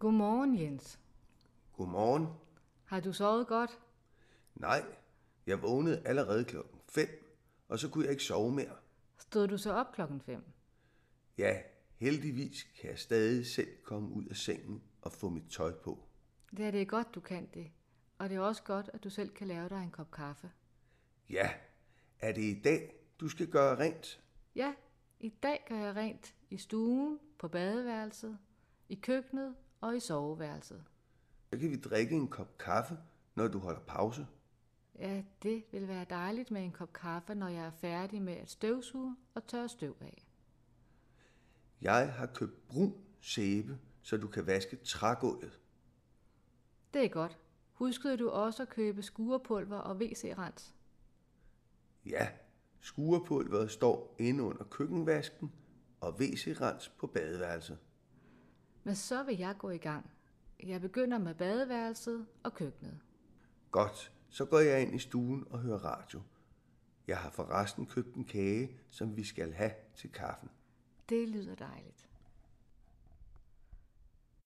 Godmorgen, Jens. Godmorgen. Har du sovet godt? Nej, jeg vågnede allerede 5, og så kunne jeg ikke sove mere. Stod du så op 5:00? Ja, heldigvis kan jeg stadig selv komme ud af sengen og få mit tøj på. Det er godt, du kan det. Og det er også godt, at du selv kan lave dig en kop kaffe. Ja, er det i dag, du skal gøre rent? Ja, i dag gør jeg rent i stuen, på badeværelset, i køkkenet og i soveværelset. Så kan vi drikke en kop kaffe, når du holder pause. Ja, det vil være dejligt med en kop kaffe, når jeg er færdig med at støvsuge og tørre støv af. Jeg har købt brun sæbe, så du kan vaske trægulvet. Det er godt. Huskede du også at købe skurepulver og WC-rens? Ja, skurepulveret står inde under køkkenvasken og WC-rens på badeværelset. Men så vil jeg gå i gang. Jeg begynder med badeværelset og køkkenet. Godt, så går jeg ind i stuen og hører radio. Jeg har forresten købt en kage, som vi skal have til kaffen. Det lyder dejligt.